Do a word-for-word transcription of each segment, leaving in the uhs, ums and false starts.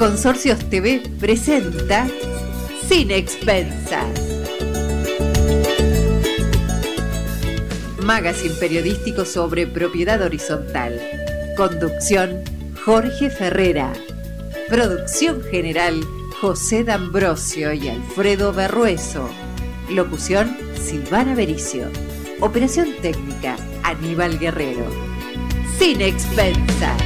Consorcios T V presenta Sin Expensas. Magazine periodístico sobre propiedad horizontal. Conducción, Jorge Ferrera. Producción general, José D'Ambrosio y Alfredo Berrueso. Locución, Silvana Bericio. Operación técnica, Aníbal Guerrero. Sin Expensas.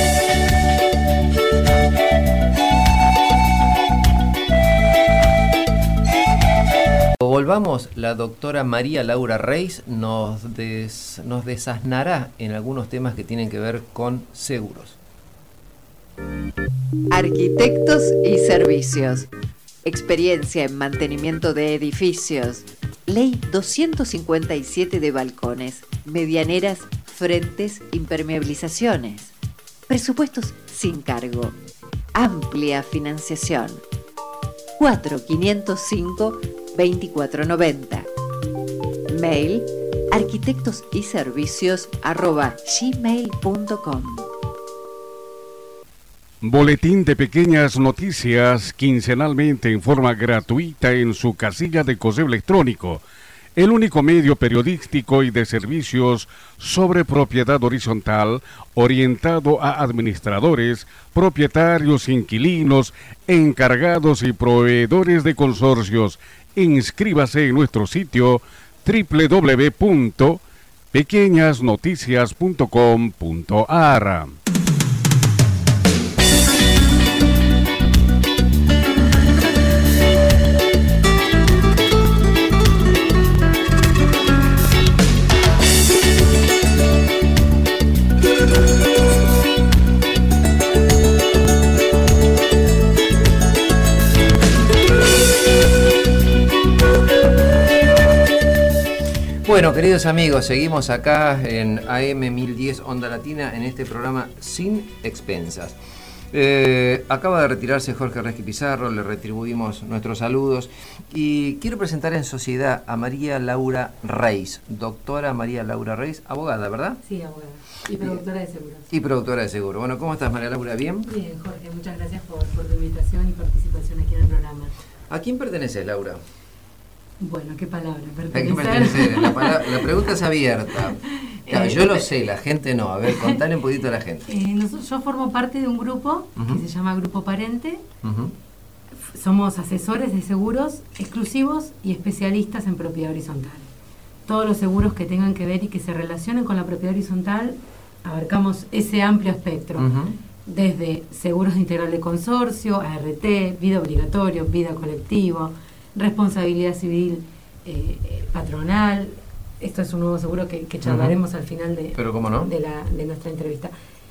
Volvamos, la doctora María Laura Reis nos, des, nos desasnará en algunos temas que tienen que ver con seguros. Arquitectos y servicios. Experiencia en mantenimiento de edificios. Ley doscientos cincuenta y siete de balcones, medianeras, frentes, impermeabilizaciones. Presupuestos sin cargo. Amplia financiación. cuatro quinientos cinco veinticuatro noventa. Mail arquitectos y servicios arroba gmail punto com. Boletín de Pequeñas Noticias, quincenalmente en forma gratuita en su casilla de correo electrónico. El único medio periodístico y de servicios sobre propiedad horizontal orientado a administradores, propietarios, inquilinos, encargados y proveedores de consorcios. Inscríbase en nuestro sitio doble u doble u doble u punto pequeñas noticias punto com punto a r. Bueno, queridos amigos, seguimos acá en A M mil diez Onda Latina en este programa Sin Expensas. Eh, acaba de retirarse Jorge Resqui Pizarro, le retribuimos nuestros saludos y quiero presentar en sociedad a María Laura Reis, doctora María Laura Reis, abogada, ¿verdad? Sí, abogada. Y productora de seguros. Y productora de seguro. Bueno, ¿cómo estás, María Laura? ¿Bien? Bien, Jorge, muchas gracias por, por tu invitación y participación aquí en el programa. ¿A quién perteneces, Laura? Bueno, ¿qué palabra? ¿A qué pertenecer? La, palabra, la pregunta es abierta. Claro, yo lo sé, la gente no. A ver, contale un poquito a la gente. Eh, nosotros, yo formo parte de un grupo uh-huh. que se llama Grupo Parente. Uh-huh. Somos asesores de seguros exclusivos y especialistas en propiedad horizontal. Todos los seguros que tengan que ver y que se relacionen con la propiedad horizontal, abarcamos ese amplio espectro. Uh-huh. Desde seguros de integral de consorcio, A R T, vida obligatorio, vida colectivo, responsabilidad civil eh, patronal. Esto es un nuevo seguro que, que charlaremos uh-huh. al final de, ¿Pero cómo no? de, la, de nuestra entrevista.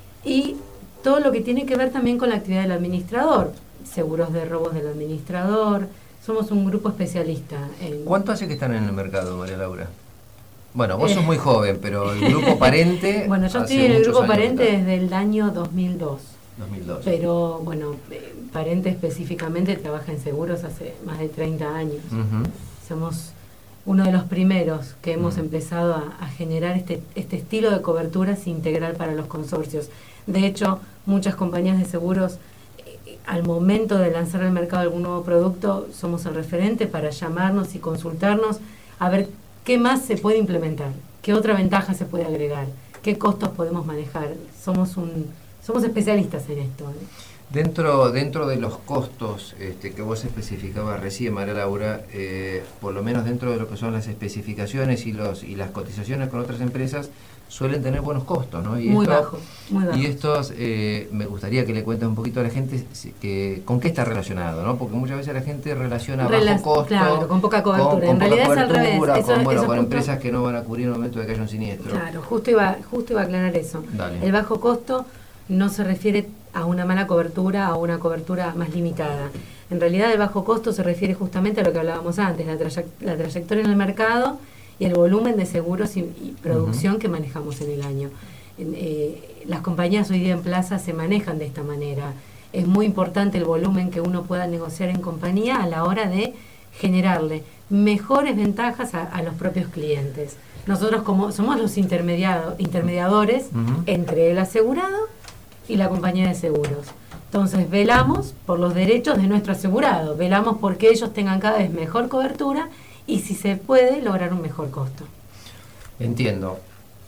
Y todo lo que tiene que ver también con la actividad del administrador, seguros de robos del administrador. Somos un grupo especialista. En... ¿Cuánto hace que están en el mercado, María Laura? Bueno, vos eh. sos muy joven, pero el Grupo Parente... Bueno, yo estoy en el Grupo Parente desde el año dos mil dos. dos mil dos. Pero, bueno, eh, Parente específicamente trabaja en seguros hace más de treinta años. Uh-huh. Somos uno de los primeros que hemos uh-huh. empezado a, a generar este, este estilo de coberturas integral para los consorcios. De hecho, muchas compañías de seguros, eh, al momento de lanzar al mercado algún nuevo producto, somos el referente para llamarnos y consultarnos a ver qué más se puede implementar, qué otra ventaja se puede agregar, qué costos podemos manejar. Somos un... Somos especialistas en esto. ¿eh? Dentro dentro de los costos este, que vos especificabas recién, María Laura, eh, por lo menos dentro de lo que son las especificaciones y los y las cotizaciones con otras empresas, suelen tener buenos costos, ¿no? Y muy esto, bajo, muy bajo. Y estos, eh, me gustaría que le cuentes un poquito a la gente que, con qué está relacionado, ¿no? Porque muchas veces la gente relaciona Rela- bajo costo, claro, con poca cobertura. Con, con en realidad cobertura, es al revés. Con, eso, bueno, eso con justo, empresas que no van a cubrir en el momento de que haya un siniestro. Claro, justo iba, justo iba a aclarar eso. Dale. El bajo costo no se refiere a una mala cobertura, a una cobertura más limitada. En realidad el bajo costo se refiere justamente a lo que hablábamos antes, la, traye- la trayectoria en el mercado y el volumen de seguros y, y producción uh-huh. que manejamos en el año. En, eh, las compañías hoy día en plaza se manejan de esta manera. Es muy importante el volumen que uno pueda negociar en compañía a la hora de generarle mejores ventajas a, a los propios clientes. Nosotros como somos los intermediado, intermediadores uh-huh. entre el asegurado y la compañía de seguros. Entonces velamos por los derechos de nuestro asegurado, velamos porque ellos tengan cada vez mejor cobertura y si se puede lograr un mejor costo. Entiendo.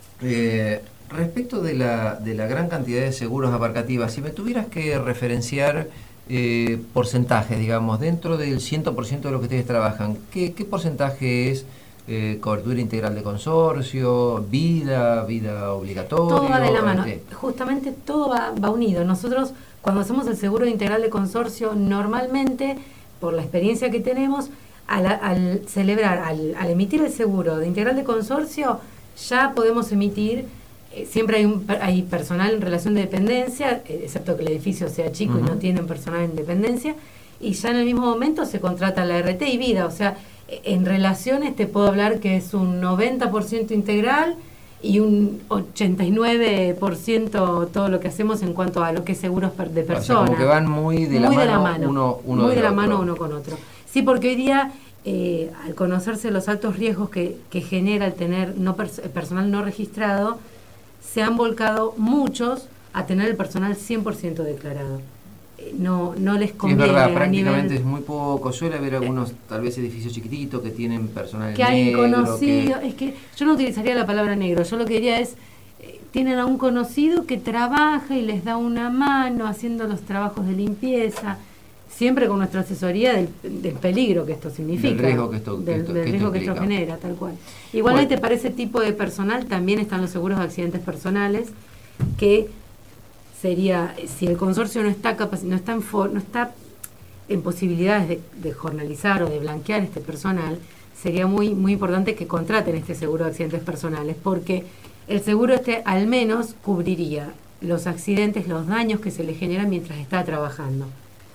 Eh, respecto de la, de la gran cantidad de seguros abarcativas, si me tuvieras que referenciar eh, porcentajes, digamos, dentro del cien por ciento de lo que ustedes trabajan, ¿qué, qué porcentaje es eh, cobertura integral de consorcio, vida, vida obligatoria? Todo va de la mano, justamente todo va, va unido. Nosotros cuando hacemos el seguro integral de consorcio, normalmente, por la experiencia que tenemos, al, al celebrar, al, al emitir el seguro de integral de consorcio, ya podemos emitir, eh, siempre hay, un, hay personal en relación de dependencia, eh, excepto que el edificio sea chico uh-huh. y no tienen personal en dependencia, y ya en el mismo momento se contrata la R T y vida, o sea, en relaciones te puedo hablar que es un noventa por ciento integral y un ochenta y nueve por ciento todo lo que hacemos en cuanto a lo que es seguros de personas. O sea, como que van muy de la, muy mano, de la mano uno, uno muy de la otro. mano uno con otro. Sí, porque hoy día, eh, al conocerse los altos riesgos que, que genera el tener no pers- personal no registrado, se han volcado muchos a tener el personal cien por ciento declarado. No, no les conviene. Sí, es verdad, a prácticamente nivel, es muy poco. Suele haber algunos, tal vez, edificios chiquititos que tienen personal que hay negro. conocido, Que... es que yo no utilizaría la palabra negro, yo lo que diría es, eh, tienen a un conocido que trabaja y les da una mano haciendo los trabajos de limpieza, siempre con nuestra asesoría del, del peligro que esto significa. Del riesgo que esto, del, que esto, del que riesgo esto que esto genera, tal cual. Igualmente bueno, para ese tipo de personal también están los seguros de accidentes personales, que sería, si el consorcio no está capac- no está en for- no está en posibilidades de, de jornalizar o de blanquear este personal, sería muy muy importante que contraten este seguro de accidentes personales, porque el seguro este al menos cubriría los accidentes, los daños que se le generan mientras está trabajando.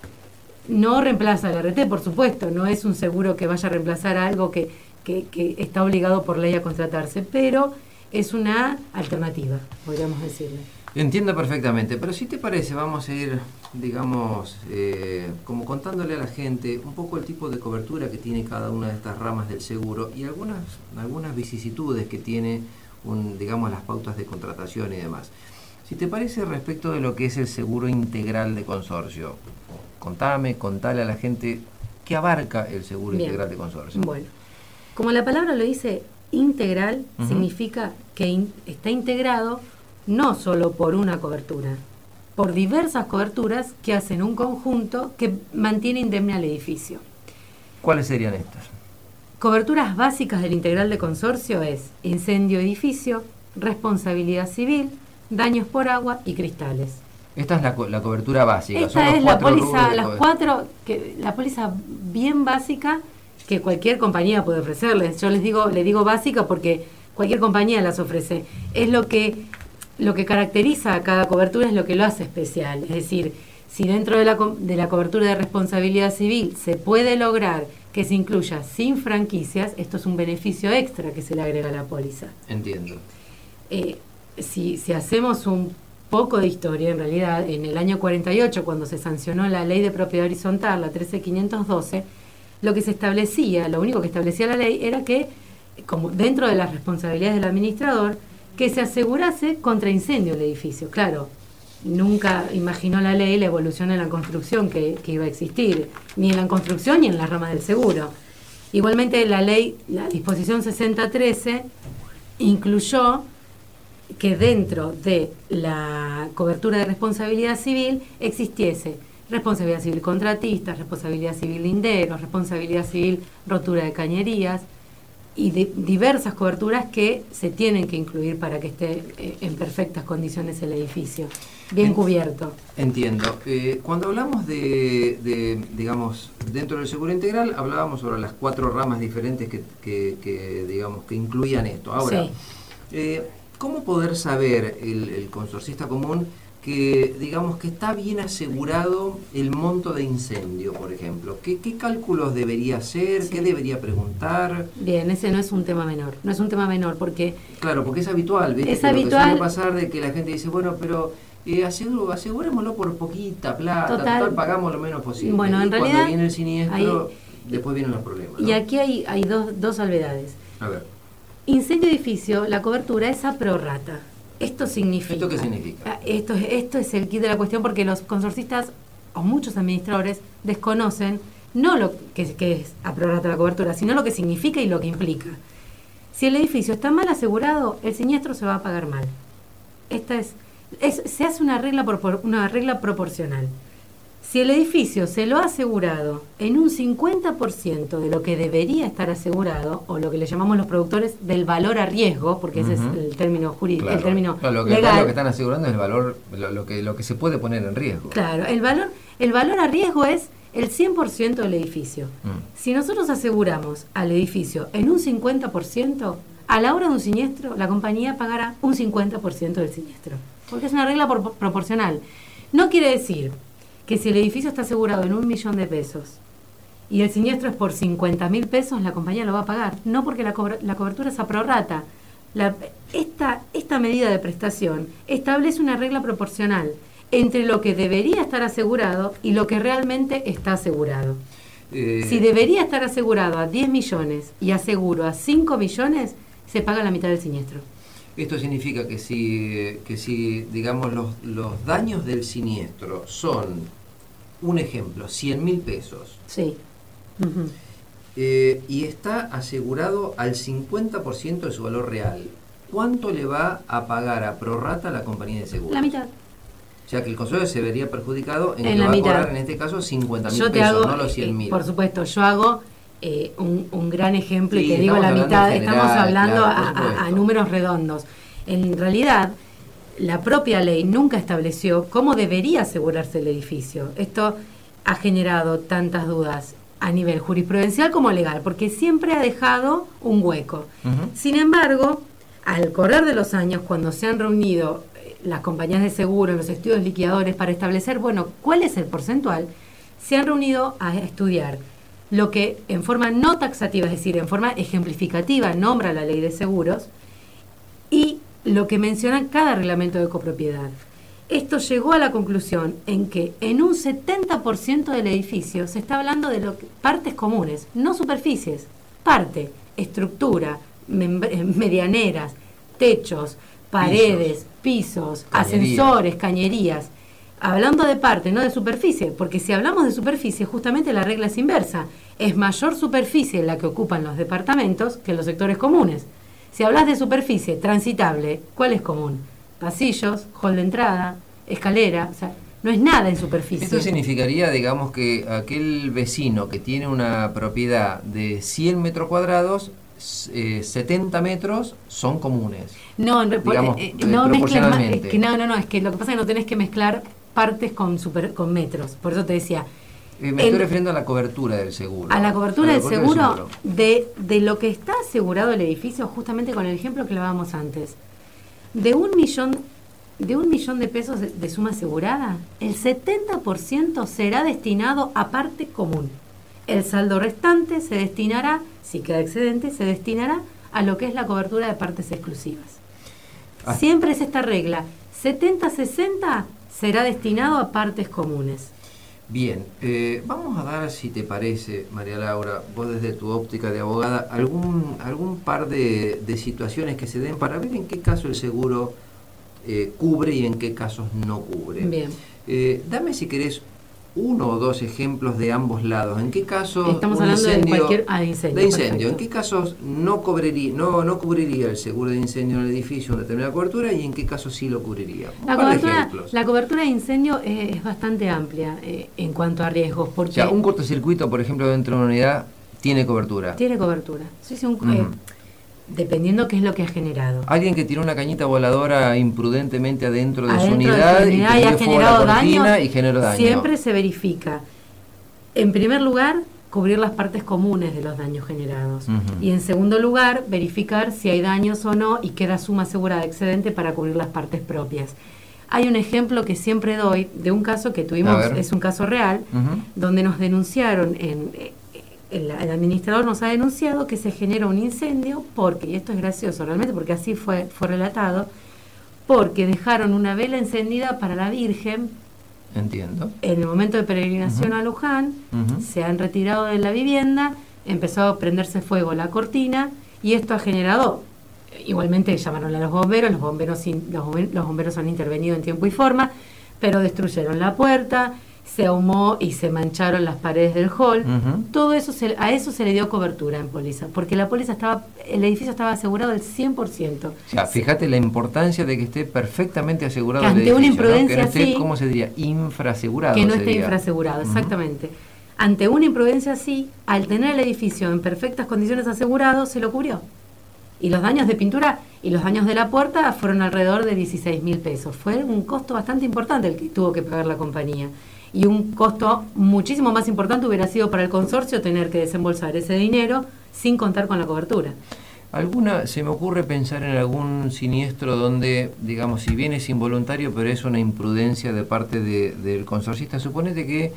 No reemplaza el R T, por supuesto, no es un seguro que vaya a reemplazar algo que, que, que está obligado por ley a contratarse, pero es una alternativa, podríamos decirle. Entiendo perfectamente, pero si te parece, vamos a ir, digamos, eh, como contándole a la gente un poco el tipo de cobertura que tiene cada una de estas ramas del seguro y algunas, algunas vicisitudes que tiene, un, digamos, las pautas de contratación y demás. Si te parece, respecto de lo que es el seguro integral de consorcio, contame, contale a la gente qué abarca el seguro Bien. integral de consorcio. Bueno, como la palabra lo dice, integral uh-huh. significa que in, está integrado no solo por una cobertura, por diversas coberturas que hacen un conjunto que mantiene indemne al edificio. ¿Cuáles serían estas? Coberturas básicas del integral de consorcio es incendio edificio, responsabilidad civil, daños por agua y cristales. Esta es la, co- la cobertura básica. Esta Son los es la cuatro póliza, las cuatro, que, la póliza bien básica que cualquier compañía puede ofrecerles. Yo les digo, les digo básica porque cualquier compañía las ofrece. Es lo que Lo que caracteriza a cada cobertura es lo que lo hace especial. Es decir, si dentro de la, de la cobertura de responsabilidad civil se puede lograr que se incluya sin franquicias, esto es un beneficio extra que se le agrega a la póliza. Entiendo. Eh, si, si hacemos un poco de historia, en realidad, en el año cuarenta y ocho, cuando se sancionó la ley de propiedad horizontal, la trece mil quinientos doce, lo que se establecía, lo único que establecía la ley era que, como dentro de las responsabilidades del administrador, que se asegurase contra incendio el edificio. Claro, nunca imaginó la ley la evolución en la construcción que, que iba a existir, ni en la construcción ni en las ramas del seguro. Igualmente la ley, la disposición sesenta trece, incluyó que dentro de la cobertura de responsabilidad civil existiese responsabilidad civil contratista, responsabilidad civil linderos, responsabilidad civil rotura de cañerías, y de diversas coberturas que se tienen que incluir para que esté eh, en perfectas condiciones el edificio, bien en, cubierto. Entiendo. Eh, cuando hablamos de, de, digamos, dentro del seguro integral, hablábamos sobre las cuatro ramas diferentes que, que, que digamos, que incluían esto. Ahora, sí. eh, ¿cómo poder saber el, el consorcista común que, digamos, que está bien asegurado el monto de incendio, por ejemplo? ¿Qué, qué cálculos debería hacer? Sí. ¿Qué debería preguntar? Bien, ese no es un tema menor, no es un tema menor porque... Claro, porque es habitual, ¿viste? Es que habitual. Lo que suele pasar de que la gente dice, bueno, pero eh, aseguro, asegurémoslo por poquita plata, total, total pagamos lo menos posible. Bueno, en y realidad... cuando viene el siniestro, hay, después vienen los problemas, ¿no? Y aquí hay, hay dos, dos salvedades. A ver. Incendio edificio, la cobertura es a prorrata. Esto significa... ¿Esto qué significa? Esto, esto es el kit de la cuestión, porque los consorcistas o muchos administradores desconocen no lo que, que es a prorrata la cobertura, sino lo que significa y lo que implica. Si el edificio está mal asegurado, el siniestro se va a pagar mal. Esta es, es se hace una regla, por, una regla proporcional. Si el edificio se lo ha asegurado en un cincuenta por ciento de lo que debería estar asegurado, o lo que le llamamos los productores del valor a riesgo, porque uh-huh. ese es el término jurídico, claro. el término no, lo que, legal. Lo que están asegurando es el valor, lo, lo, que, lo que se puede poner en riesgo. Claro, el valor, el valor a riesgo es el cien por ciento del edificio. Mm. Si nosotros aseguramos al edificio en un cincuenta por ciento, a la hora de un siniestro, la compañía pagará un cincuenta por ciento del siniestro, porque es una regla por, proporcional. No quiere decir que si el edificio está asegurado en un millón de pesos y el siniestro es por cincuenta mil pesos, la compañía lo va a pagar. No, porque la, co- la cobertura es a prorrata. La, esta, esta medida de prestación establece una regla proporcional entre lo que debería estar asegurado y lo que realmente está asegurado. Eh, si debería estar asegurado a diez millones y aseguro a cinco millones, se paga la mitad del siniestro. Esto significa que si, que si digamos, los, los daños del siniestro son, un ejemplo, cien mil pesos. Sí. Uh-huh. Eh, y está asegurado al cincuenta por ciento de su valor real, ¿cuánto le va a pagar a prorrata la compañía de seguros? La mitad. O sea que el consumidor se vería perjudicado en, en que la va mitad. a cobrar en este caso cincuenta mil pesos, hago, no los cien mil. Eh, por supuesto, yo hago eh, un, un gran ejemplo sí, y te digo la mitad, general, estamos hablando claro, a, a, a números redondos. En realidad, la propia ley nunca estableció cómo debería asegurarse el edificio. Esto ha generado tantas dudas a nivel jurisprudencial como legal, porque siempre ha dejado un hueco. Uh-huh. Sin embargo, al correr de los años, cuando se han reunido las compañías de seguro, los estudios liquidadores, para establecer, bueno, cuál es el porcentual, se han reunido a estudiar lo que en forma no taxativa, es decir, en forma ejemplificativa, nombra la ley de seguros, y lo que menciona cada reglamento de copropiedad. Esto llegó a la conclusión en que en un setenta por ciento del edificio se está hablando de lo que, partes comunes, no superficies, parte, estructura, medianeras, techos, paredes, pisos, pisos ascensores, cañerías. Hablando de parte, no de superficie, porque si hablamos de superficie, justamente la regla es inversa. Es mayor superficie la que ocupan los departamentos que los sectores comunes. Si hablas de superficie transitable, ¿cuál es común? Pasillos, hall de entrada, escalera, o sea, no es nada en superficie. Esto significaría, digamos, que aquel vecino que tiene una propiedad de cien metros cuadrados, eh, setenta metros son comunes. No, digamos, eh, no, proporcionalmente. Mezcles, es que no, no, no, es que lo que pasa es que no tenés que mezclar partes con, super, con metros. Por eso te decía... Eh, me el, estoy refiriendo a la cobertura del seguro. A la cobertura, a la del, cobertura seguro, del seguro de, de lo que está asegurado el edificio, justamente con el ejemplo que hablábamos antes. De un millón, de un millón de pesos de, de suma asegurada, el setenta por ciento será destinado a parte común. El saldo restante se destinará, si queda excedente, se destinará a lo que es la cobertura de partes exclusivas. Ah. Siempre es esta regla, setenta sesenta será destinado a partes comunes. Bien, eh, vamos a dar, si te parece, María Laura, vos desde tu óptica de abogada, algún, algún par de, de situaciones que se den para ver en qué caso el seguro eh, cubre y en qué casos no cubre. Bien. Eh, dame, si querés, uno o dos ejemplos de ambos lados. ¿En qué casos estamos hablando incendio, de cualquier ah, incendio? De incendio. ¿En qué casos no cubriría, no, no cubriría el seguro de incendio en el edificio una determinada cobertura y en qué casos sí lo cubriría? La cobertura, la cobertura de incendio eh, es bastante amplia eh, en cuanto a riesgos. Porque o sea, un cortocircuito, por ejemplo, dentro de una unidad, tiene cobertura. Tiene cobertura. Sí, sí, un, uh-huh. eh, dependiendo qué es lo que ha generado. Alguien que tiró una cañita voladora imprudentemente adentro de adentro su unidad, de su unidad y, y ha generado daño, y generó daño. Siempre se verifica, en primer lugar, cubrir las partes comunes de los daños generados. Uh-huh. Y en segundo lugar, verificar si hay daños o no y queda suma asegurada excedente para cubrir las partes propias. Hay un ejemplo que siempre doy de un caso que tuvimos, es un caso real, uh-huh. donde nos denunciaron en... El, el administrador nos ha denunciado que se genera un incendio porque, y esto es gracioso realmente porque así fue, fue relatado, porque dejaron una vela encendida para la Virgen. Entiendo. En el momento de peregrinación uh-huh. a Luján, uh-huh. se han retirado de la vivienda, empezó a prenderse fuego la cortina y esto ha generado igualmente llamaron a los bomberos, los bomberos, los bomberos, los bomberos han intervenido en tiempo y forma, pero destruyeron la puerta, se ahumó y se mancharon las paredes del hall. Uh-huh. Todo eso, se, a eso se le dio cobertura en póliza, porque la póliza estaba, el edificio estaba asegurado al cien por ciento. O sea, fíjate la importancia de que esté perfectamente asegurado que ante el edificio, una imprudencia, ¿no? Que no esté, así, ¿cómo se diría? Infrasegurado. Que no sería. esté infrasegurado, exactamente. Uh-huh. Ante una imprudencia así, al tener el edificio en perfectas condiciones asegurado, se lo cubrió. Y los daños de pintura y los daños de la puerta fueron alrededor de dieciséis mil pesos. Fue un costo bastante importante el que tuvo que pagar la compañía. Y un costo muchísimo más importante hubiera sido para el consorcio tener que desembolsar ese dinero sin contar con la cobertura. ¿Alguna, se me ocurre pensar en algún siniestro donde, digamos, si bien es involuntario, pero es una imprudencia de parte de, del consorcista? Suponete que...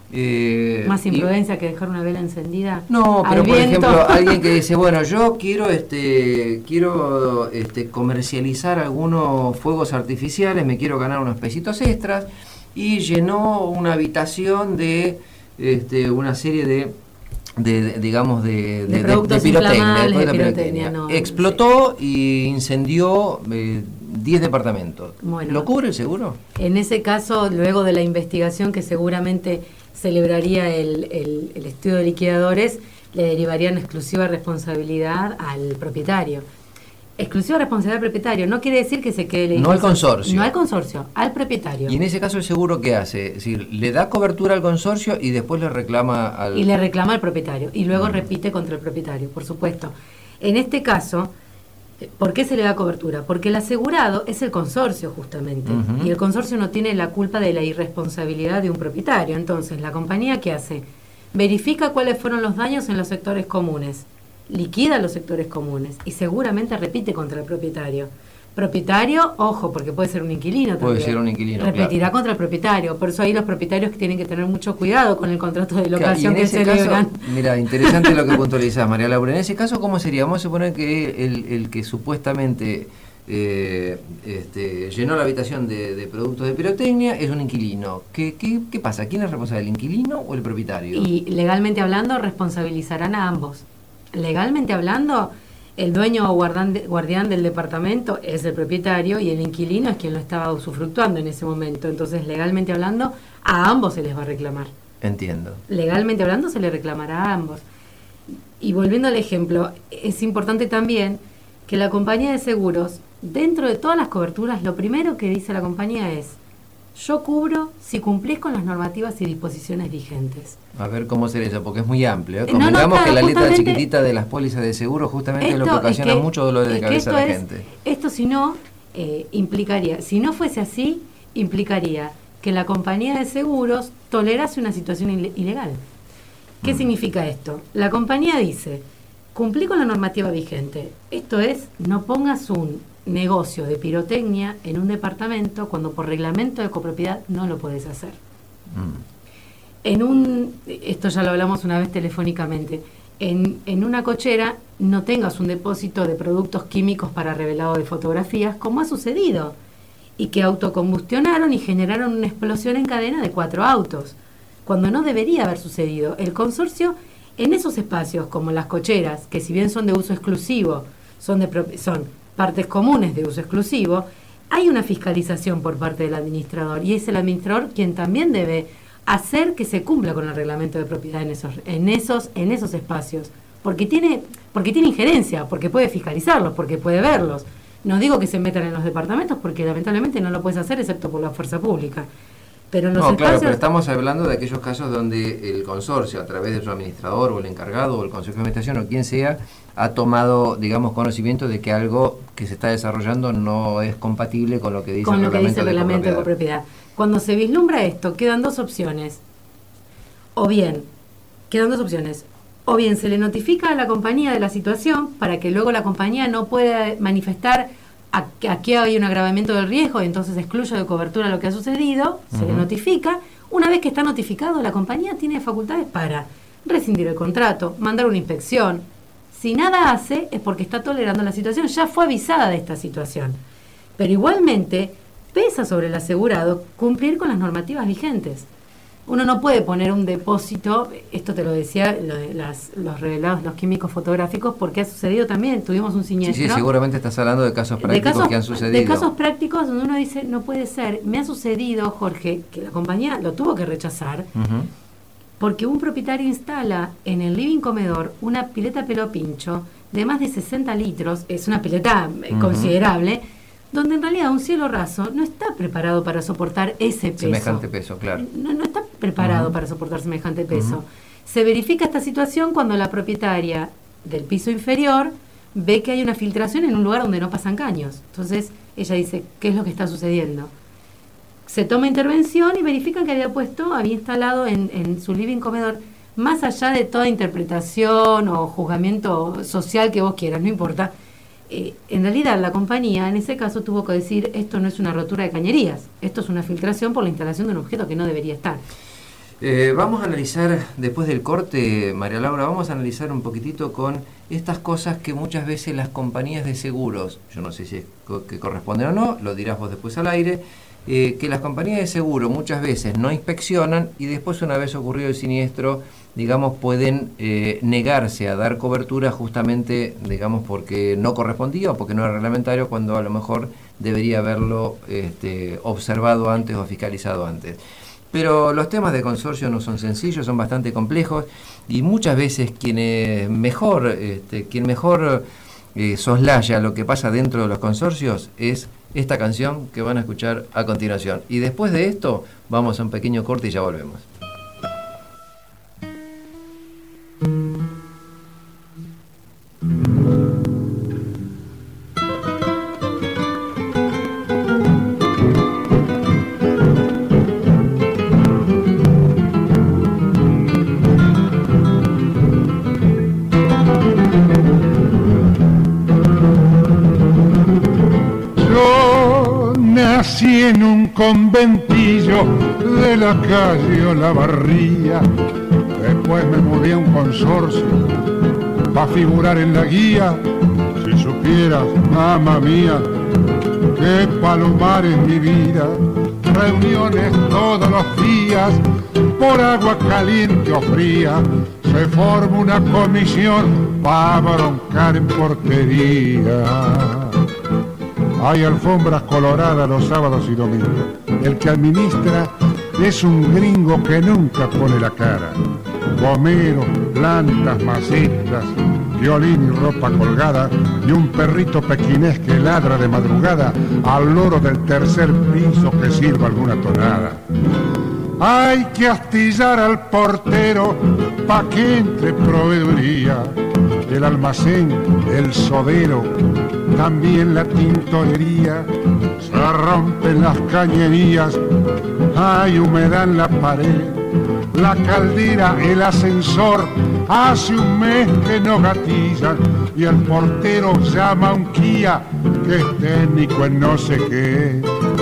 Eh, ¿Más imprudencia y, que dejar una vela encendida? No, pero al por viento. ejemplo, alguien que dice, bueno, yo quiero este quiero este comercializar algunos fuegos artificiales, me quiero ganar unos pesitos extras, y llenó una habitación de este una serie de, de, de digamos de, de, de productos de, de pirotecnia, de de pirotecnia no, explotó y incendió eh, diez departamentos. Bueno, ¿lo cubre el seguro? En ese caso, luego de la investigación que seguramente celebraría el, el, el estudio de liquidadores, le derivarían exclusiva responsabilidad al propietario. Exclusiva responsabilidad al propietario no quiere decir que se quede el edificio. No al consorcio. No al consorcio, al propietario. Y en ese caso el seguro, ¿qué hace? Es decir, le da cobertura al consorcio y después le reclama al... Y le reclama al propietario. Y luego mm. repite contra el propietario, por supuesto. En este caso, ¿por qué se le da cobertura? Porque el asegurado es el consorcio, justamente. Uh-huh. Y el consorcio no tiene la culpa de la irresponsabilidad de un propietario. Entonces, ¿la compañía qué hace? Verifica cuáles fueron los daños en los sectores comunes. Liquida los sectores comunes y seguramente repite contra el propietario. Propietario, ojo, porque puede ser un inquilino también. Puede ser un inquilino, repetirá claro. contra el propietario. Por eso ahí los propietarios tienen que tener mucho cuidado con el contrato de locación que celebran. Mira, interesante lo que puntualizás, María Laura. En ese caso, ¿cómo sería? Vamos a suponer que el, el que supuestamente eh, este, llenó la habitación de, de productos de pirotecnia es un inquilino. ¿Qué, qué, ¿Qué pasa? ¿Quién es responsable, el inquilino o el propietario? Y legalmente hablando, responsabilizarán a ambos. Legalmente hablando, el dueño o guardián del departamento es el propietario y el inquilino es quien lo estaba usufructuando en ese momento. Entonces, legalmente hablando, a ambos se les va a reclamar. Entiendo. Legalmente hablando, se le reclamará a ambos. Y volviendo al ejemplo, es importante también que la compañía de seguros, dentro de todas las coberturas, lo primero que dice la compañía es: yo cubro si cumplís con las normativas y disposiciones vigentes. A ver cómo será eso, porque es muy amplio. ¿eh? No, no, Convengamos claro, que la letra justamente, chiquitita de las pólizas de seguro justamente es lo que esto, ocasiona es que, muchos dolores de cabeza a la es, gente. Esto si no, eh, implicaría, si no fuese así, implicaría que la compañía de seguros tolerase una situación ile- ilegal. ¿Qué mm. significa esto? La compañía dice, cumplí con la normativa vigente. Esto es, no pongas un negocio de pirotecnia en un departamento cuando por reglamento de copropiedad no lo podés hacer. Mm. En un, esto ya lo hablamos una vez telefónicamente, en, en una cochera no tengas un depósito de productos químicos para revelado de fotografías, como ha sucedido, y que autocombustionaron y generaron una explosión en cadena de cuatro autos, cuando no debería haber sucedido. El consorcio, en esos espacios como las cocheras, que si bien son de uso exclusivo, son, de, son partes comunes de uso exclusivo, hay una fiscalización por parte del administrador, y es el administrador quien también debe hacer que se cumpla con el reglamento de propiedad en esos, en esos, en esos espacios, porque tiene, porque tiene injerencia, porque puede fiscalizarlos, porque puede verlos. No digo que se metan en los departamentos, porque lamentablemente no lo puedes hacer excepto por la fuerza pública. Pero en los no, espacios... claro, pero estamos hablando de aquellos casos donde el consorcio, a través de su administrador o el encargado o el consejo de administración o quien sea, ha tomado, digamos, conocimiento de que algo que se está desarrollando no es compatible con lo que dice con el lo que reglamento, dice el reglamento de copropiedad. copropiedad. Cuando se vislumbra esto, quedan dos opciones. O bien, quedan dos opciones. O bien se le notifica a la compañía de la situación para que luego la compañía no pueda manifestar a que aquí hay un agravamiento del riesgo y entonces excluya de cobertura lo que ha sucedido, se uh-huh. le notifica. Una vez que está notificado, la compañía tiene facultades para rescindir el contrato, mandar una inspección. Si nada hace, es porque está tolerando la situación, ya fue avisada de esta situación. Pero igualmente pesa sobre el asegurado cumplir con las normativas vigentes. Uno no puede poner un depósito, esto te lo decía, lo de las, los revelados, los químicos fotográficos, porque ha sucedido también, tuvimos un siniestro. Sí, sí, seguramente estás hablando de casos prácticos de casos, que han sucedido. De casos prácticos donde uno dice, no puede ser. Me ha sucedido, Jorge, que la compañía lo tuvo que rechazar, uh-huh. porque un propietario instala en el living comedor una pileta pelo pincho de más de sesenta litros, es una pileta uh-huh. considerable, donde en realidad un cielo raso no está preparado para soportar ese peso. Semejante peso, claro. No, no está preparado uh-huh. para soportar semejante peso. Uh-huh. Se verifica esta situación cuando la propietaria del piso inferior ve que hay una filtración en un lugar donde no pasan caños. Entonces ella dice, ¿qué es lo que está sucediendo? Se toma intervención y verifican que había puesto, había instalado en, en su living comedor, más allá de toda interpretación o juzgamiento social que vos quieras, no importa. Eh, en realidad la compañía en ese caso tuvo que decir, esto no es una rotura de cañerías, esto es una filtración por la instalación de un objeto que no debería estar. Eh, vamos a analizar, después del corte, María Laura, vamos a analizar un poquitito con estas cosas que muchas veces las compañías de seguros, yo no sé si es co- que corresponden o no, lo dirás vos después al aire, eh, que las compañías de seguro muchas veces no inspeccionan y después, una vez ocurrido el siniestro, digamos, pueden eh, negarse a dar cobertura justamente, digamos, porque no correspondía o porque no era reglamentario, cuando a lo mejor debería haberlo este, observado antes o fiscalizado antes. Pero los temas de consorcio no son sencillos, son bastante complejos, y muchas veces quienes mejor, este, quien mejor eh, soslaya lo que pasa dentro de los consorcios es esta canción que van a escuchar a continuación. Y después de esto vamos a un pequeño corte y ya volvemos. Nací en un conventillo de la calle Olavarría, después me mudé a un consorcio pa' figurar en la guía. Si supieras, mamá mía, qué palomar es mi vida, reuniones todos los días, por agua caliente o fría, se forma una comisión pa' broncar en portería. Hay alfombras coloradas los sábados y domingos. El que administra es un gringo que nunca pone la cara. Gomeros, plantas, macetas, violín y ropa colgada, y un perrito pequinés que ladra de madrugada al loro del tercer piso que sirva alguna tonada. Hay que astillar al portero pa' que entre proveeduría. El almacén, el sodero, también la tintorería, se rompen las cañerías, hay humedad en la pared, la caldera, el ascensor, hace un mes que no gatillan, y el portero llama a un Kia que es técnico en no sé qué.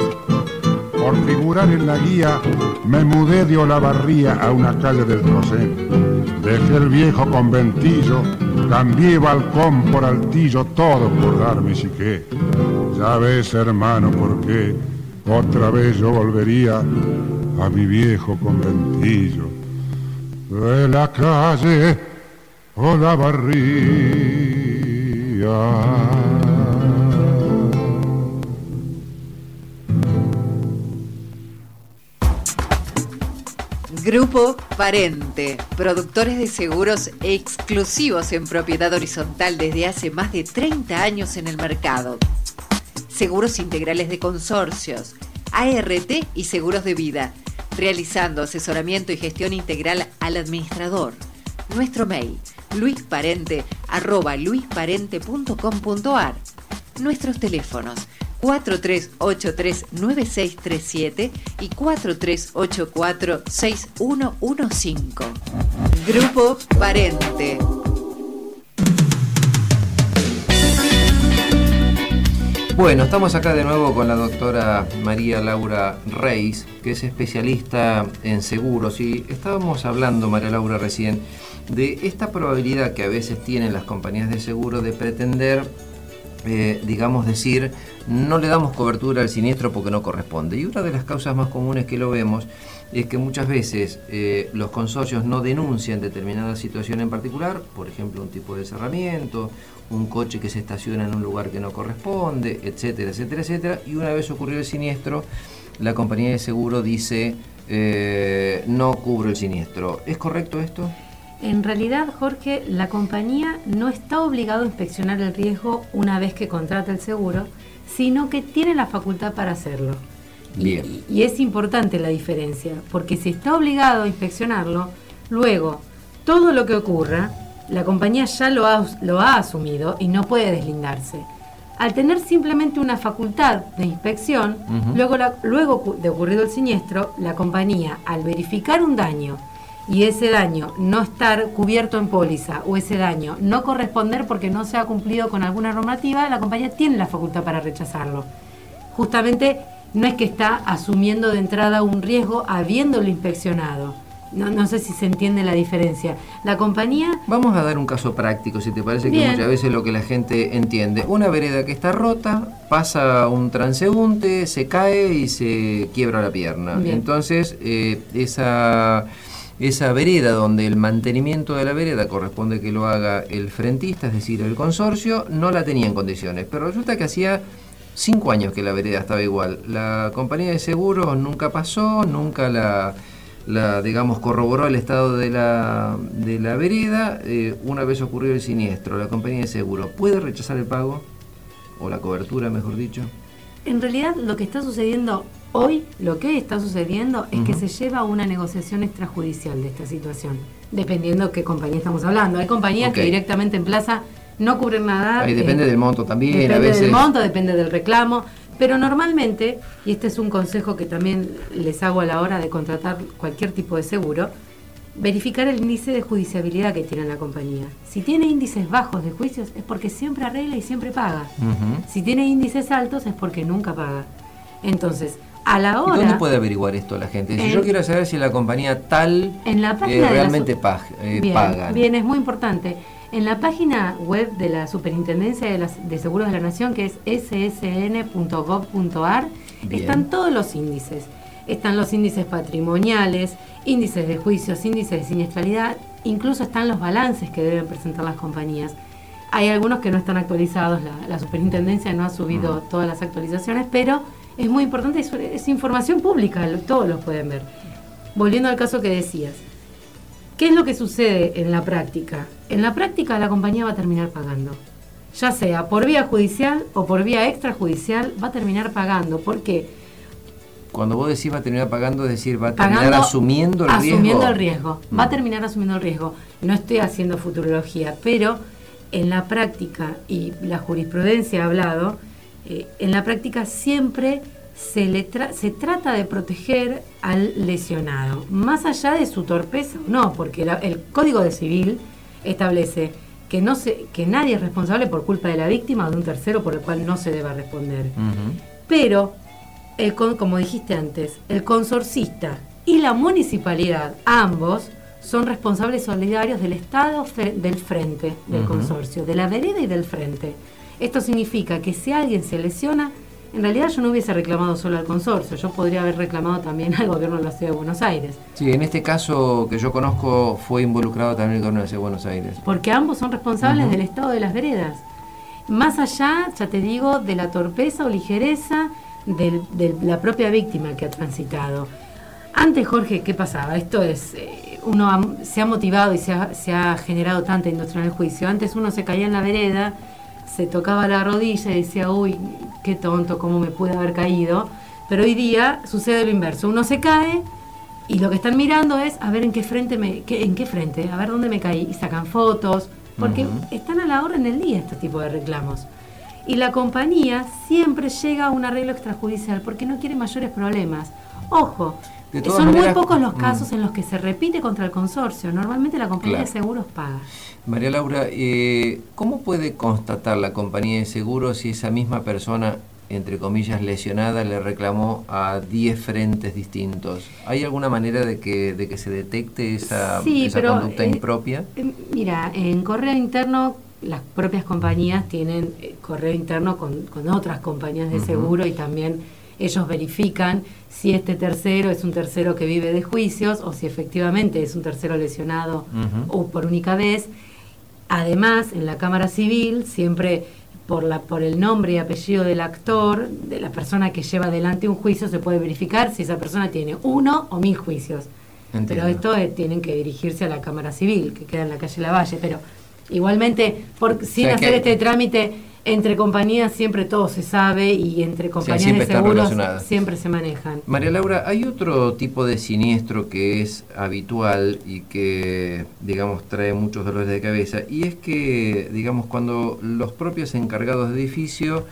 Por figurar en la guía me mudé de Olavarría a una calle del Trocén. Dejé el viejo conventillo, cambié balcón por altillo, todo por darme siqué. Ya ves, hermano, por qué otra vez yo volvería a mi viejo conventillo de la calle Olavarría. Grupo Parente, productores de seguros exclusivos en propiedad horizontal desde hace más de treinta años en el mercado. Seguros integrales de consorcios, A R T y seguros de vida, realizando asesoramiento y gestión integral al administrador. Nuestro mail, luisparente arroba luisparente punto com punto ar. Nuestros teléfonos, cuatro tres ocho tres nueve seis tres siete y cuatro tres ocho cuatro seis uno uno cinco. Grupo Parente. Bueno, estamos acá de nuevo con la doctora María Laura Reis, que es especialista en seguros, y estábamos hablando, María Laura, recién de esta probabilidad que a veces tienen las compañías de seguro de pretender eh, digamos decir, no le damos cobertura al siniestro porque no corresponde. Y una de las causas más comunes que lo vemos es que muchas veces eh, los consorcios no denuncian determinada situación en particular, por ejemplo, un tipo de cerramiento, un coche que se estaciona en un lugar que no corresponde, etcétera, etcétera, etcétera, y una vez ocurrido el siniestro, la compañía de seguro dice eh, no cubro el siniestro. ¿Es correcto esto? En realidad, Jorge, la compañía no está obligada a inspeccionar el riesgo una vez que contrata el seguro, sino que tiene la facultad para hacerlo. Bien. Y, y es importante la diferencia, porque si está obligado a inspeccionarlo, luego todo lo que ocurra, la compañía ya lo ha, lo ha asumido y no puede deslindarse. Al tener simplemente una facultad de inspección, uh-huh. luego, la, luego de ocurrido el siniestro, la compañía, al verificar un daño y ese daño no estar cubierto en póliza o ese daño no corresponder porque no se ha cumplido con alguna normativa, la compañía tiene la facultad para rechazarlo. Justamente no es que está asumiendo de entrada un riesgo habiéndolo inspeccionado. No, no sé si se entiende la diferencia. La compañía... Vamos a dar un caso práctico, si te parece. Bien. Que muchas veces lo que la gente entiende. Una vereda que está rota, pasa un transeúnte, se cae y se quiebra la pierna. Bien. Entonces, eh, esa, esa vereda donde el mantenimiento de la vereda corresponde que lo haga el frentista, es decir, el consorcio, no la tenía en condiciones. Pero resulta que hacía cinco años que la vereda estaba igual. La compañía de seguros nunca pasó, nunca la... La, digamos, corroboró el estado de la, de la vereda. Eh, una vez ocurrido el siniestro, la compañía de seguro ¿puede rechazar el pago? O la cobertura, mejor dicho. En realidad, lo que está sucediendo hoy, lo que hoy está sucediendo es uh-huh. que se lleva a una negociación extrajudicial de esta situación, dependiendo qué compañía estamos hablando. Hay compañías okay. que directamente en plaza no cubren nada. Ahí depende eh, del monto también. Depende a veces... del monto, depende del reclamo. Pero normalmente, y este es un consejo que también les hago a la hora de contratar cualquier tipo de seguro, verificar el índice de judiciabilidad que tiene la compañía. Si tiene índices bajos de juicios es porque siempre arregla y siempre paga. Uh-huh. Si tiene índices altos es porque nunca paga. Entonces, a la hora... ¿Y dónde puede averiguar esto la gente? Si en, yo quiero saber si la compañía tal en la página eh, realmente de la, pag, eh, bien, paga. Bien, es muy importante. En la página web de la Superintendencia de, las, de Seguros de la Nación, que es ese ese ene punto gov punto a r, están todos los índices. Están los índices patrimoniales, índices de juicios, índices de siniestralidad, incluso están los balances que deben presentar las compañías. Hay algunos que no están actualizados, la, la Superintendencia no ha subido mm. todas las actualizaciones, pero es muy importante, es, es información pública, todos los pueden ver. Volviendo al caso que decías. ¿Qué es lo que sucede en la práctica? En la práctica la compañía va a terminar pagando. Ya sea por vía judicial o por vía extrajudicial, va a terminar pagando. ¿Por qué? Cuando vos decís va a terminar pagando, es decir, va a terminar pagando, asumiendo el asumiendo riesgo. Asumiendo el riesgo. Mm. Va a terminar asumiendo el riesgo. No estoy haciendo futurología, pero en la práctica, y la jurisprudencia ha hablado, eh, en la práctica siempre... Se, le tra- se trata de proteger al lesionado, más allá de su torpeza o no, porque la, el Código de Civil establece que, no se, que nadie es responsable por culpa de la víctima o de un tercero por el cual no se deba responder. Uh-huh. Pero, el, como dijiste antes, el consorcista y la municipalidad, ambos, son responsables solidarios del estado fe- del frente del uh-huh. consorcio, de la vereda y del frente. Esto significa que si alguien se lesiona, en realidad yo no hubiese reclamado solo al consorcio, yo podría haber reclamado también al gobierno de la Ciudad de Buenos Aires. Sí, en este caso que yo conozco fue involucrado también el gobierno de la Ciudad de Buenos Aires. Porque ambos son responsables uh-huh. del estado de las veredas. Más allá, ya te digo, de la torpeza o ligereza de, de la propia víctima que ha transitado. Antes, Jorge, ¿qué pasaba? Esto es, eh, uno ha, se ha motivado y se ha, se ha generado tanta industria en el juicio. Antes uno se caía en la vereda, se tocaba la rodilla y decía, uy, qué tonto, cómo me pude haber caído. Pero hoy día sucede lo inverso. Uno se cae y lo que están mirando es a ver en qué frente, me, qué, en qué frente, a ver dónde me caí. Y sacan fotos, porque uh-huh. están a la orden del día este tipo de reclamos. Y la compañía siempre llega a un arreglo extrajudicial porque no quiere mayores problemas. Ojo, son maneras, muy pocos los casos mm. en los que se repite contra el consorcio. Normalmente la compañía claro. de seguros paga. María Laura, eh, ¿cómo puede constatar la compañía de seguros si esa misma persona, entre comillas, lesionada, le reclamó a diez frentes distintos? ¿Hay alguna manera de que, de que se detecte esa, sí, esa pero, conducta eh, impropia? Eh, mira, en correo interno las propias compañías tienen, eh, correo interno con, con otras compañías de seguro, uh-huh. y también ellos verifican si este tercero es un tercero que vive de juicios o si efectivamente es un tercero lesionado uh-huh. o por única vez. Además, en la Cámara Civil, siempre por la por el nombre y apellido del actor, de la persona que lleva adelante un juicio, se puede verificar si esa persona tiene uno o mil juicios. Entiendo. Pero esto eh, tienen que dirigirse a la Cámara Civil, que queda en la calle Lavalle. Pero igualmente, por, sin o sea, hacer que... este trámite entre compañías, siempre todo se sabe, y entre compañías sí, de seguros siempre se manejan. María Laura, hay otro tipo de siniestro que es habitual y que, digamos, trae muchos dolores de cabeza, y es que, digamos, cuando los propios encargados de edificio,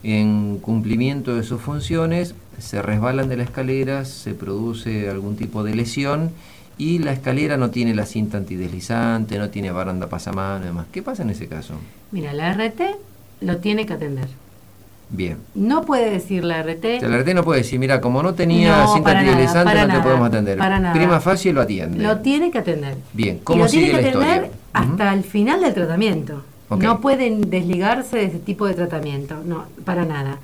en cumplimiento de sus funciones, se resbalan de la escalera, se produce algún tipo de lesión y la escalera no tiene la cinta antideslizante, no tiene baranda pasamano y demás. ¿Qué pasa en ese caso? Mira, la R T lo tiene que atender. Bien. No puede decir la R T. O sea, la R T no puede decir, mira, como no tenía no, cinta antideslizante, no nada, te podemos atender. Para nada. Prima facie lo atiende. Lo tiene que atender. Bien, ¿cómo sigue la historia? Lo tiene que atender hasta uh-huh. el final del tratamiento. Okay. No pueden desligarse de ese tipo de tratamiento, no, para nada.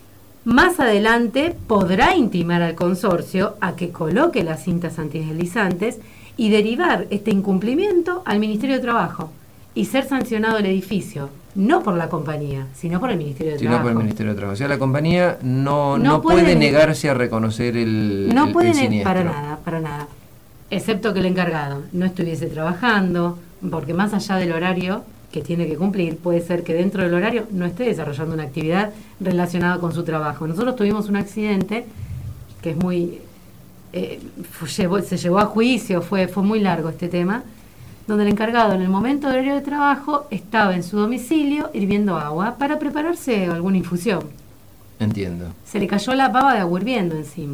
Más adelante podrá intimar al consorcio a que coloque las cintas antideslizantes y derivar este incumplimiento al Ministerio de Trabajo y ser sancionado el edificio, no por la compañía, sino por el Ministerio de sino Trabajo. Sino por el Ministerio de Trabajo. O sea, la compañía no, no, no puede, puede negarse a reconocer el No el, puede el siniestro. Para nada, para nada. Excepto que el encargado no estuviese trabajando, porque más allá del horario que tiene que cumplir, puede ser que dentro del horario no esté desarrollando una actividad relacionada con su trabajo. Nosotros tuvimos un accidente que es muy... Eh, fue, llevó, se llevó a juicio, fue, fue muy largo este tema, donde el encargado en el momento del horario de trabajo estaba en su domicilio hirviendo agua para prepararse alguna infusión. Entiendo. Se le cayó la pava de agua hirviendo encima.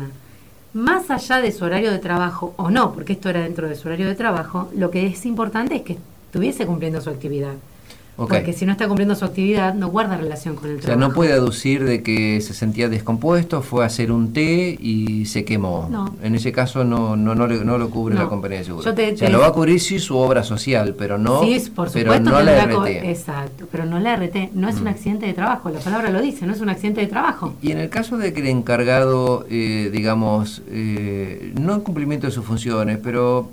Más allá de su horario de trabajo, o no, porque esto era dentro de su horario de trabajo, lo que es importante es que estuviese cumpliendo su actividad. Okay. Porque si no está cumpliendo su actividad, no guarda relación con el trabajo. O sea, no puede aducir de que se sentía descompuesto, fue a hacer un té y se quemó. No. En ese caso no no no, le, no lo cubre no. la compañía de seguros. Te, o sea, te... lo va a cubrir sí su obra social, pero no, sí, por pero supuesto, no la R T. Co- exacto, pero no la R T. No es mm. un accidente de trabajo, la palabra lo dice, no es un accidente de trabajo. Y en el caso de que el encargado, eh, digamos, eh, no en cumplimiento de sus funciones, pero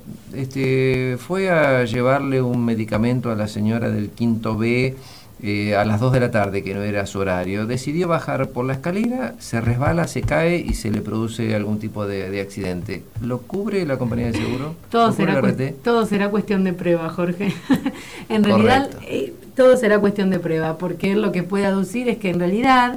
este fue a llevarle un medicamento a la señora del quinto B eh, a las dos de la tarde, que no era su horario, decidió bajar por la escalera, se resbala, se cae y se le produce algún tipo de, de accidente. ¿Lo cubre la compañía de seguro? Todo, será, cu- todo será cuestión de prueba, Jorge. En realidad, eh, todo será cuestión de prueba, porque él lo que puede aducir es que en realidad,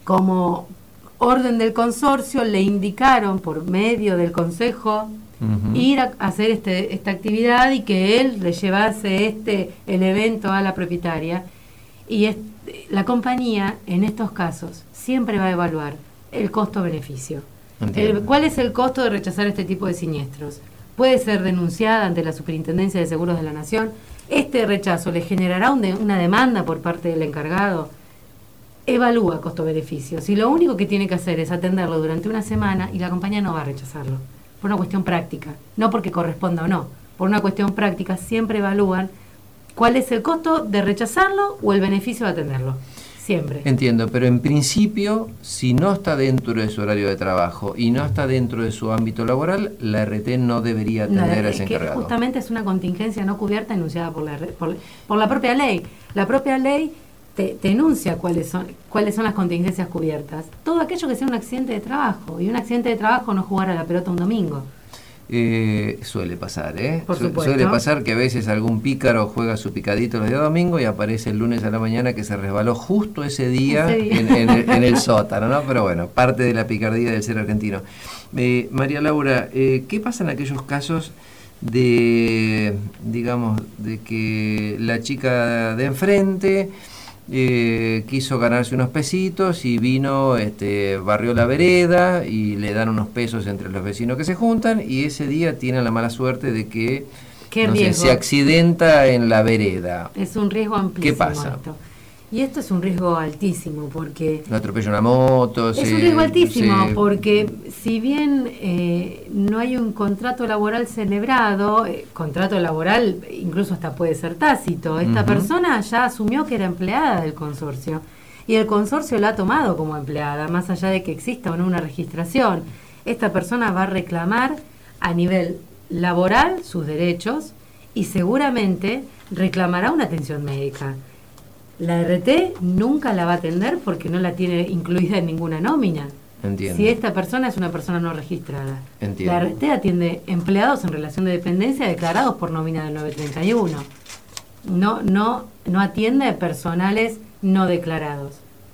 como orden del consorcio, le indicaron por medio del consejo Uh-huh. ir a hacer este, esta actividad y que él le llevase este el evento a la propietaria, y es, la compañía en estos casos siempre va a evaluar el costo-beneficio. El, ¿cuál es el costo de rechazar este tipo de siniestros? Puede ser denunciada ante la Superintendencia de Seguros de la Nación. Este rechazo le generará un de, una demanda por parte del encargado. Evalúa costo-beneficio. Si lo único que tiene que hacer es atenderlo durante una semana, y la compañía no va a rechazarlo por una cuestión práctica, no porque corresponda o no, por una cuestión práctica siempre evalúan cuál es el costo de rechazarlo o el beneficio de atenderlo, siempre. Entiendo, pero en principio, si no está dentro de su horario de trabajo y no está dentro de su ámbito laboral, la R T no debería atender no, a ese que encargado. Justamente es una contingencia no cubierta enunciada por la, por, por la propia ley. La propia ley te, te enuncia cuáles son, cuáles son las contingencias cubiertas. Todo aquello que sea un accidente de trabajo, y un accidente de trabajo no jugar a la pelota un domingo. Eh, suele pasar, ¿eh? Por Su- supuesto. Suele pasar que a veces algún pícaro juega su picadito los días domingo y aparece el lunes a la mañana que se resbaló justo ese día, Ese día. En, en el, en el sótano, ¿no? Pero bueno, parte de la picardía del ser argentino. Eh, María Laura, eh, ¿qué pasa en aquellos casos de, digamos, de que la chica de enfrente Eh, quiso ganarse unos pesitos y vino, este, barrió la vereda y le dan unos pesos entre los vecinos que se juntan, y ese día tiene la mala suerte de que no sé, se accidenta en la vereda? Es un riesgo amplísimo. ¿Qué pasa? Esto. Y esto es un riesgo altísimo porque... Lo atropella una moto. Es se, un riesgo altísimo se... porque si bien eh, no hay un contrato laboral celebrado, eh, contrato laboral incluso hasta puede ser tácito, esta uh-huh. persona ya asumió que era empleada del consorcio y el consorcio la ha tomado como empleada, más allá de que exista o no una registración. Esta persona va a reclamar a nivel laboral sus derechos y seguramente reclamará una atención médica. La R T nunca la va a atender porque no la tiene incluida en ninguna nómina. Entiendo. Si esta persona es una persona no registrada. Entiendo. La R T atiende empleados en relación de dependencia declarados por nómina del nueve treinta y uno. No, no, no atiende personales no declarados.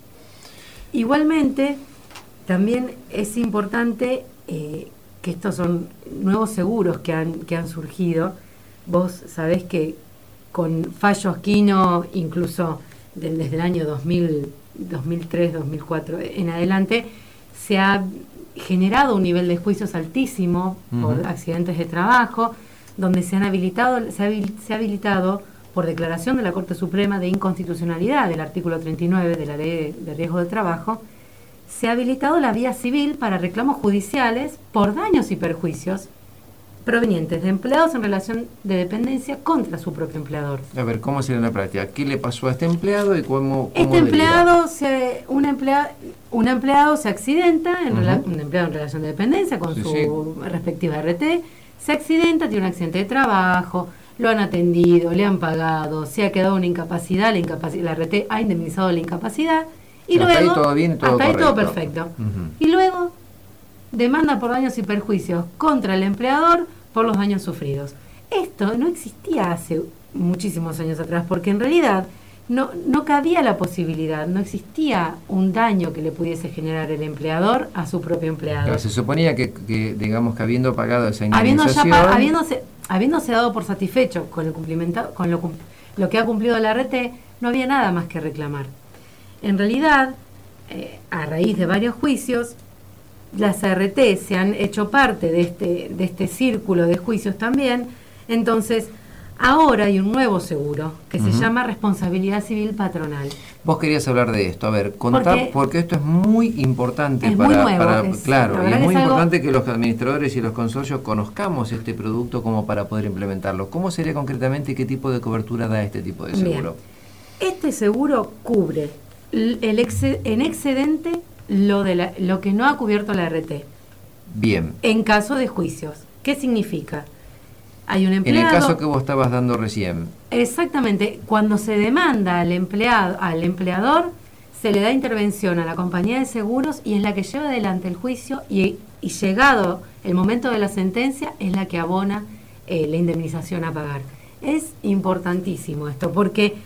Igualmente, también es importante eh, que estos son nuevos seguros que han, que han surgido. Vos sabés que con fallos Quino, incluso de, desde el año dos mil, dos mil tres, dos mil cuatro en adelante, se ha generado un nivel de juicios altísimo por uh-huh. accidentes de trabajo, donde se han habilitado, se ha, se ha habilitado por declaración de la Corte Suprema de inconstitucionalidad del artículo treinta y nueve de la Ley de Riesgo del Trabajo, se ha habilitado la vía civil para reclamos judiciales por daños y perjuicios provenientes de empleados en relación de dependencia contra su propio empleador. A ver, ¿cómo sería en la práctica? ¿Qué le pasó a este empleado y cómo, cómo Este empleado se, un, emplea, un empleado se accidenta, en uh-huh. rela, un empleado en relación de dependencia con sí, su sí. respectiva R T, se accidenta, tiene un accidente de trabajo, lo han atendido, le han pagado, se ha quedado una incapacidad, la, incapacidad, la R T ha indemnizado la incapacidad y hasta luego ahí todo bien, todo hasta correcto. Ahí todo perfecto. Uh-huh. Y luego demanda por daños y perjuicios contra el empleador por los daños sufridos. Esto no existía hace muchísimos años atrás, porque en realidad no, no cabía la posibilidad, no existía un daño que le pudiese generar el empleador a su propio empleado. Pero se suponía que, que digamos que habiendo pagado esa indemnización... Habiendo ya, habiéndose, habiéndose dado por satisfecho con, el cumplimentado, con lo, lo que ha cumplido la R T, no había nada más que reclamar. En realidad, eh, a raíz de varios juicios, las R T se han hecho parte de este, de este círculo de juicios también. Entonces, ahora hay un nuevo seguro que uh-huh. se llama responsabilidad civil patronal. Vos querías hablar de esto, a ver, contá, porque, porque esto es muy importante es para, muy nuevo, para es, claro, y es muy es importante algo... que los administradores y los consorcios conozcamos este producto como para poder implementarlo. ¿Cómo sería concretamente y qué tipo de cobertura da este tipo de seguro? Bien. Este seguro cubre el exced- en excedente lo de la, lo que no ha cubierto la R T. Bien. En caso de juicios. ¿Qué significa? Hay un empleado... En el caso que vos estabas dando recién. Exactamente. Cuando se demanda al empleado, al empleador, se le da intervención a la compañía de seguros y es la que lleva adelante el juicio y, y llegado el momento de la sentencia es la que abona eh, la indemnización a pagar. Es importantísimo esto porque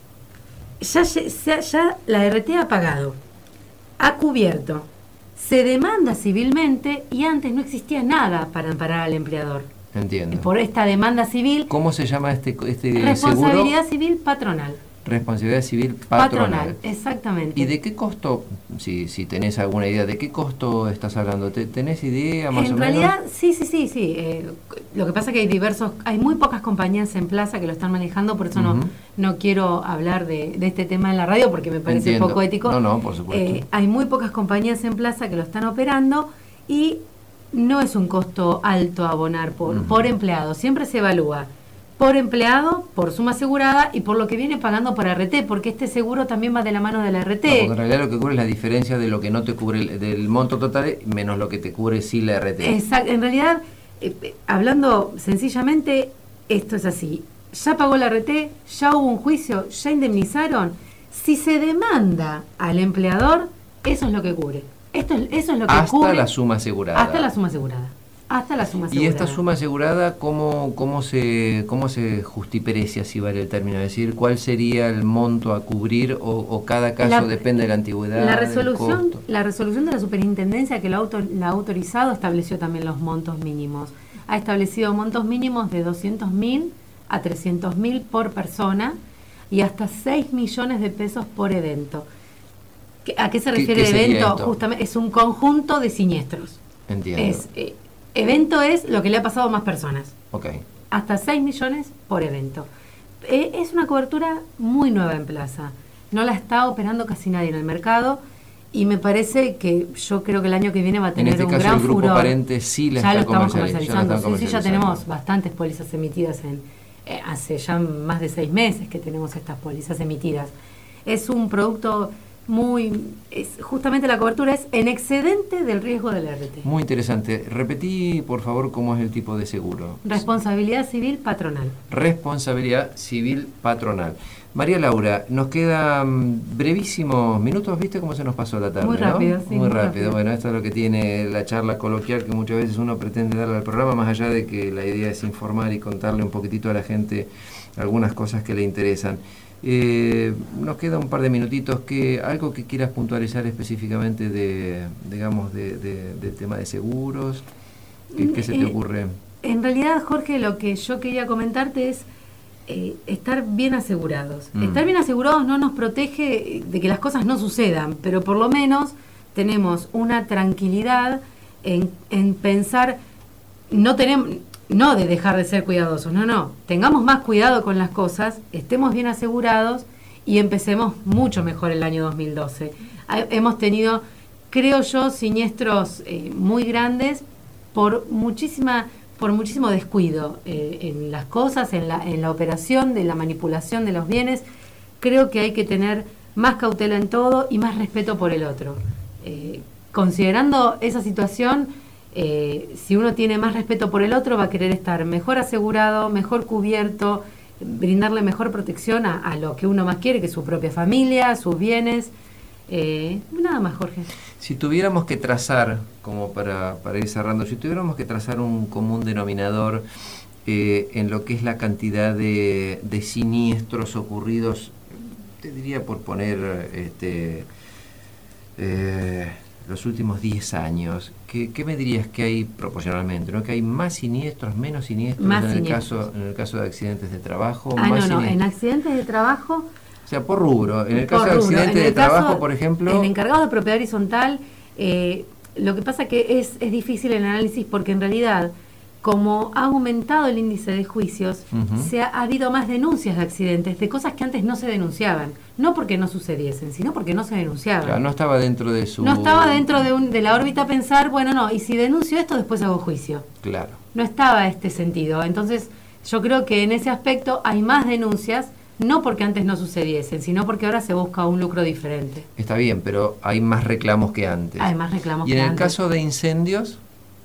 ya, ya, ya la R T ha pagado, ha cubierto, se demanda civilmente y antes no existía nada para amparar al empleador. Entiendo. Por esta demanda civil. ¿Cómo se llama este, este responsabilidad seguro? civil patronal. Responsabilidad civil patronal. Patronal, exactamente. ¿Y de qué costo, si, si tenés alguna idea, de qué costo estás hablando? ¿Tenés idea más en o realidad, menos? sí, sí, sí, sí. Eh, lo que pasa es que hay diversos, hay muy pocas compañías en plaza que lo están manejando, por eso uh-huh. no, no quiero hablar de, de este tema en la radio porque me parece Entiendo. poco ético. No, no, por supuesto. Eh, hay muy pocas compañías en plaza que lo están operando y no es un costo alto a abonar por, uh-huh. por empleado. Siempre se evalúa por empleado, por suma asegurada y por lo que viene pagando por R T, porque este seguro también va de la mano de la R T. No, porque en realidad lo que cubre es la diferencia de lo que no te cubre el, del monto total menos lo que te cubre sí la R T. Exacto. En realidad, eh, hablando sencillamente, esto es así. Ya pagó la R T, ya hubo un juicio, ya indemnizaron. Si se demanda al empleador, eso es lo que cubre. Esto es, eso es lo que hasta cubre. Hasta la suma asegurada. Hasta la suma asegurada. Hasta la suma asegurada. ¿Y esta suma asegurada cómo, cómo, se, cómo se justiprecia, si vale el término? Es decir, ¿cuál sería el monto a cubrir o, o cada caso la, depende de la antigüedad? La resolución, la resolución de la superintendencia que lo auto, la ha autorizado estableció también los montos mínimos. Ha establecido montos mínimos de doscientos mil a trescientos mil por persona y hasta seis millones de pesos por evento. ¿A qué se refiere ¿Qué, qué evento? Justamente es un conjunto de siniestros. Entiendo. Es, eh, evento es lo que le ha pasado a más personas. Okay. Hasta seis millones por evento. Eh, es una cobertura muy nueva en plaza. No la está operando casi nadie en el mercado y me parece que yo creo que el año que viene va a tener en este un caso, gran el grupo furor. Parente sí la ya está lo estamos comercializando. comercializando. Sí, sí, ya tenemos bastantes pólizas emitidas en eh, hace ya más de seis meses que tenemos estas pólizas emitidas. Es un producto muy, es, justamente la cobertura es en excedente del riesgo del R T. Muy interesante. Repetí, por favor, cómo es el tipo de seguro. Responsabilidad civil patronal. Responsabilidad civil patronal. María Laura, nos quedan brevísimos minutos, ¿viste cómo se nos pasó la tarde? Muy rápido, ¿no? sí. Muy, muy rápido. rápido. Bueno, esto es lo que tiene la charla coloquial que muchas veces uno pretende darle al programa, más allá de que la idea es informar y contarle un poquitito a la gente algunas cosas que le interesan. Eh, nos queda un par de minutitos. Que algo que quieras puntualizar específicamente de, digamos, de, de, del tema de seguros. ¿Qué, qué se te Eh, ocurre? En realidad, Jorge, lo que yo quería comentarte es eh, estar bien asegurados. Mm. Estar bien asegurados no nos protege de que las cosas no sucedan, pero por lo menos tenemos una tranquilidad en, en pensar, no tenemos, no de dejar de ser cuidadosos, no, no, tengamos más cuidado con las cosas, estemos bien asegurados y empecemos mucho mejor el año dos mil doce. Ha- hemos tenido, creo yo, siniestros eh, muy grandes por muchísima por muchísimo descuido eh, en las cosas, en la, en la operación de la manipulación de los bienes. Creo que hay que tener más cautela en todo y más respeto por el otro. Eh, considerando esa situación, eh, si uno tiene más respeto por el otro, va a querer estar mejor asegurado, mejor cubierto, brindarle mejor protección a, a lo que uno más quiere, que es su propia familia, sus bienes. Eh, nada más, Jorge. Si tuviéramos que trazar, como para, para ir cerrando, si tuviéramos que trazar un común denominador eh, en lo que es la cantidad de, de siniestros ocurridos, te diría por poner este, eh, los últimos diez años, ¿qué, qué me dirías que hay proporcionalmente? ¿No? ¿Que hay más siniestros, menos siniestros, Más en, siniestros. El caso, en el caso de accidentes de trabajo? Ah, más no, no, siniestros? en accidentes de trabajo... O sea, por rubro. En el Por caso de rubro. accidentes En de el caso- trabajo, por ejemplo... El encargado de propiedad horizontal, eh, lo que pasa que es, es difícil el análisis porque en realidad, como ha aumentado el índice de juicios, Ujú. se ha, ha habido más denuncias de accidentes, de cosas que antes no se denunciaban. No porque no sucediesen, sino porque no se denunciaban. Claro, no estaba dentro de su... No estaba dentro de, un, de la órbita pensar, bueno, no, y si denuncio esto, después hago juicio. Claro. No estaba este sentido. Entonces, yo creo que en ese aspecto hay más denuncias, no porque antes no sucediesen, sino porque ahora se busca un lucro diferente. Está bien, pero hay más reclamos que antes. Hay más reclamos ¿Y en que el antes. caso de incendios?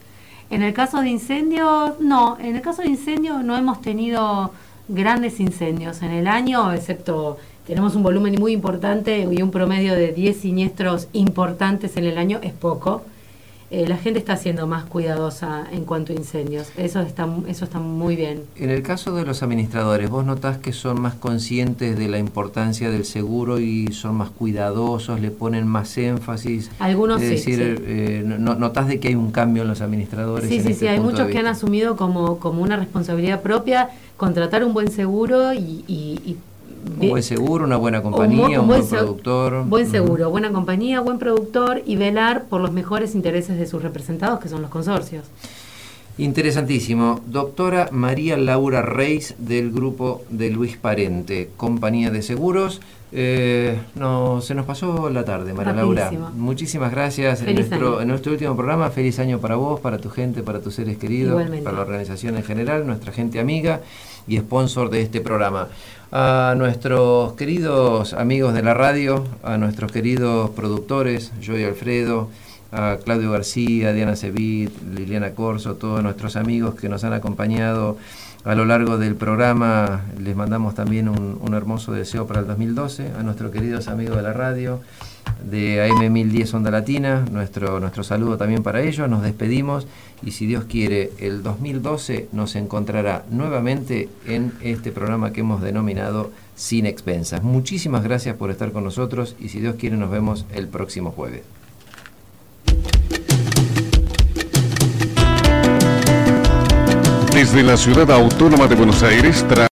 En el caso de incendios, no. En el caso de incendios no hemos tenido grandes incendios en el año, excepto tenemos un volumen muy importante y un promedio de diez siniestros importantes en el año, es poco. Eh, la gente está siendo más cuidadosa en cuanto a incendios. Eso está, eso está muy bien. En el caso de los administradores, ¿vos notás que son más conscientes de la importancia del seguro y son más cuidadosos, le ponen más énfasis? Algunos es sí, decir, sí. Eh, no- ¿notás de que hay un cambio en los administradores? Sí, en sí, este sí, hay punto muchos de que han vista? asumido como, como una responsabilidad propia contratar un buen seguro y... y, y Un buen seguro, una buena compañía, bu- un buen, se- productor. Buen Ujú. seguro, buena compañía, buen productor y velar por los mejores intereses de sus representados, que son los consorcios. Interesantísimo. Doctora María Laura Reis, del grupo de Luis Parente, compañía de seguros. Eh, no, se nos pasó la tarde, María Laura. Rapidísimo. Muchísimas gracias. En Feliz nuestro, año. en nuestro último programa, feliz año para vos, para tu gente, para tus seres queridos, Igualmente. para la organización en general, nuestra gente amiga y sponsor de este programa. A nuestros queridos amigos de la radio, a nuestros queridos productores, Joey Alfredo, a Claudio García, Diana Cevit, Liliana Corso, todos nuestros amigos que nos han acompañado a lo largo del programa, les mandamos también un, un hermoso deseo para el dos mil doce, a nuestros queridos amigos de la radio, de A M mil diez Onda Latina, nuestro, nuestro saludo también para ellos, nos despedimos y si Dios quiere, el dos mil doce nos encontrará nuevamente en este programa que hemos denominado Sin Expensas. Muchísimas gracias por estar con nosotros y si Dios quiere nos vemos el próximo jueves. Desde la ciudad autónoma de Buenos Aires, tra